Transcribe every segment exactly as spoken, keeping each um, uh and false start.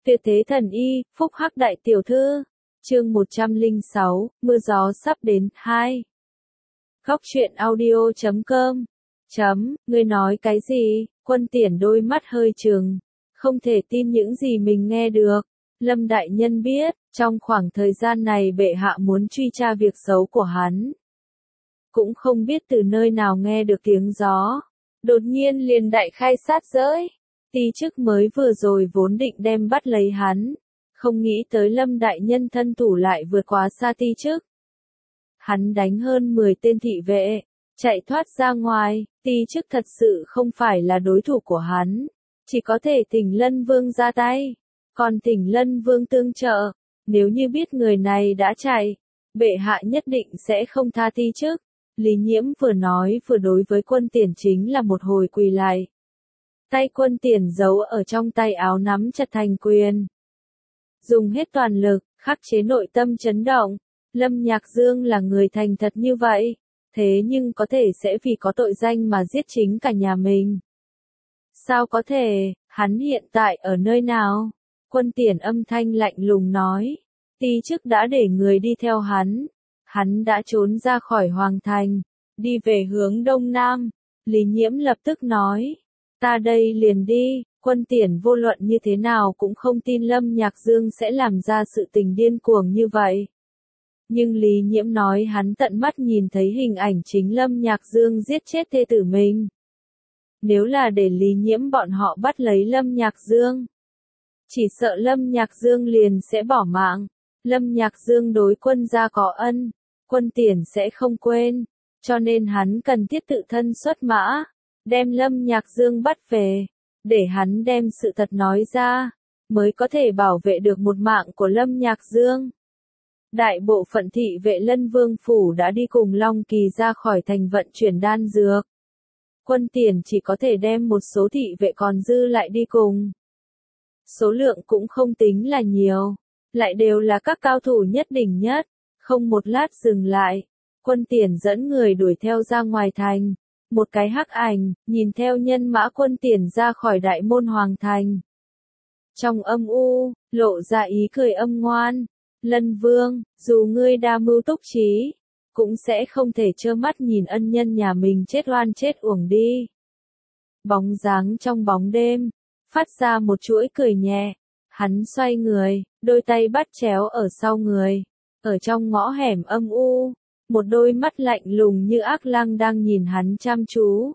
Tuyệt thế thần y, phúc hắc đại tiểu thư. Chương một trăm lẻ sáu, mưa gió sắp đến, hai. Góc truyện audio chấm com. Chấm, ngươi nói cái gì? Quân Tiễn đôi mắt hơi trừng, không thể tin những gì mình nghe được. Lâm đại nhân biết, trong khoảng thời gian này bệ hạ muốn truy tra việc xấu của hắn. Cũng không biết từ nơi nào nghe được tiếng gió. Đột nhiên liền đại khai sát giới. Ti chức mới vừa rồi vốn định đem bắt lấy hắn. Không nghĩ tới Lâm đại nhân thân thủ lại vượt quá xa ti chức. Hắn đánh hơn mười tên thị vệ, chạy thoát ra ngoài, ti chức thật sự không phải là đối thủ của hắn. Chỉ có thể thỉnh Lân Vương ra tay. Còn thỉnh Lân Vương tương trợ. Nếu như biết người này đã chạy, bệ hạ nhất định sẽ không tha ti chức. Lý Nhiễm vừa nói vừa đối với Quân Tiễn chính là một hồi quỳ lại. Tay Quân Tiễn giấu ở trong tay áo nắm chặt thành quyền. Dùng hết toàn lực, khắc chế nội tâm chấn động. Lâm Nhạc Dương là người thành thật như vậy, thế nhưng có thể sẽ vì có tội danh mà giết chính cả nhà mình. Sao có thể, hắn hiện tại ở nơi nào? Quân Tiễn âm thanh lạnh lùng nói. Ti chức đã để người đi theo hắn. Hắn đã trốn ra khỏi Hoàng Thành, đi về hướng Đông Nam. Lý Nhiễm lập tức nói. Ta đây liền đi. Quân Tiễn vô luận như thế nào cũng không tin Lâm Nhạc Dương sẽ làm ra sự tình điên cuồng như vậy. Nhưng Lý Nhiễm nói hắn tận mắt nhìn thấy hình ảnh chính Lâm Nhạc Dương giết chết thê tử mình. Nếu là để Lý Nhiễm bọn họ bắt lấy Lâm Nhạc Dương, chỉ sợ Lâm Nhạc Dương liền sẽ bỏ mạng. Lâm Nhạc Dương đối quân gia có ân, Quân Tiễn sẽ không quên, cho nên hắn cần thiết tự thân xuất mã, đem Lâm Nhạc Dương bắt về, để hắn đem sự thật nói ra, mới có thể bảo vệ được một mạng của Lâm Nhạc Dương. Đại bộ phận thị vệ Lân Vương Phủ đã đi cùng Long Kỳ ra khỏi thành vận chuyển đan dược. Quân Tiễn chỉ có thể đem một số thị vệ còn dư lại đi cùng. Số lượng cũng không tính là nhiều, lại đều là các cao thủ nhất đỉnh nhất. Không một lát dừng lại, Quân Tiễn dẫn người đuổi theo ra ngoài thành. Một cái hắc ảnh, nhìn theo nhân mã Quân Tiễn ra khỏi đại môn Hoàng Thành. Trong âm u, lộ ra ý cười âm ngoan. Lân Vương, dù ngươi đa mưu túc trí, cũng sẽ không thể trơ mắt nhìn ân nhân nhà mình chết oan chết uổng đi. Bóng dáng trong bóng đêm, phát ra một chuỗi cười nhẹ. Hắn xoay người, đôi tay bắt chéo ở sau người. Ở trong ngõ hẻm âm u, một đôi mắt lạnh lùng như ác lang đang nhìn hắn chăm chú.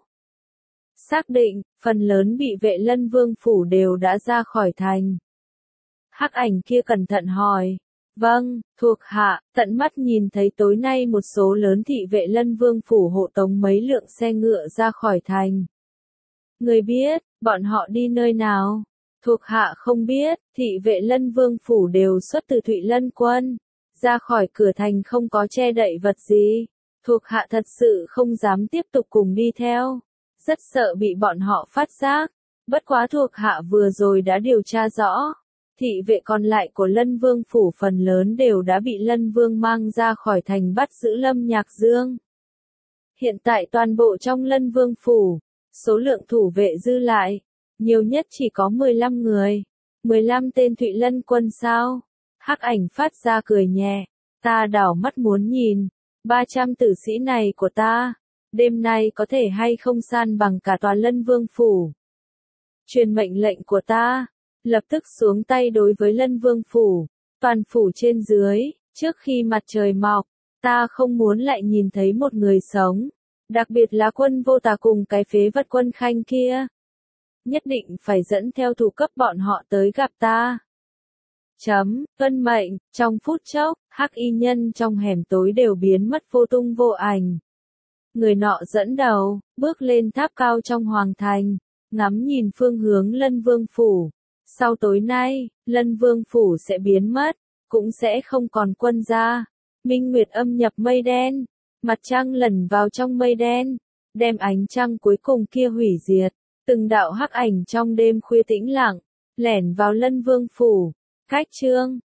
Xác định, phần lớn bị vệ Lân Vương Phủ đều đã ra khỏi thành. Hắc ảnh kia cẩn thận hỏi. Vâng, thuộc hạ, tận mắt nhìn thấy tối nay một số lớn thị vệ Lân Vương Phủ hộ tống mấy lượng xe ngựa ra khỏi thành. Người biết, bọn họ đi nơi nào? Thuộc hạ không biết, thị vệ Lân Vương Phủ đều xuất từ Thụy Lân Quân. Ra khỏi cửa thành không có che đậy vật gì. Thuộc hạ thật sự không dám tiếp tục cùng đi theo. Rất sợ bị bọn họ phát giác. Bất quá thuộc hạ vừa rồi đã điều tra rõ. Thị vệ còn lại của Lân Vương Phủ phần lớn đều đã bị Lân Vương mang ra khỏi thành bắt giữ Lâm Nhạc Dương. Hiện tại toàn bộ trong Lân Vương Phủ, số lượng thủ vệ dư lại, nhiều nhất chỉ có mười lăm người. mười lăm tên Thụy Lân Quân sao? Hắc ảnh phát ra cười nhẹ. Ta đảo mắt muốn nhìn. ba trăm tử sĩ này của ta. Đêm nay có thể hay không san bằng cả tòa Lân Vương Phủ. Truyền mệnh lệnh của ta. Lập tức xuống tay đối với Lân Vương Phủ. Toàn phủ trên dưới. Trước khi mặt trời mọc. Ta không muốn lại nhìn thấy một người sống. Đặc biệt là Quân Vô Tà cùng cái phế vật Quân Khanh kia. Nhất định phải dẫn theo thủ cấp bọn họ tới gặp ta. Chấm, tuân mệnh, trong phút chốc, hắc y nhân trong hẻm tối đều biến mất vô tung vô ảnh. Người nọ dẫn đầu, bước lên tháp cao trong Hoàng Thành, ngắm nhìn phương hướng Lân Vương Phủ. Sau tối nay, Lân Vương Phủ sẽ biến mất, cũng sẽ không còn quân gia. Minh Nguyệt âm nhập mây đen, mặt trăng lẩn vào trong mây đen, đem ánh trăng cuối cùng kia hủy diệt. Từng đạo hắc ảnh trong đêm khuya tĩnh lặng, lẻn vào Lân Vương Phủ. Cách chương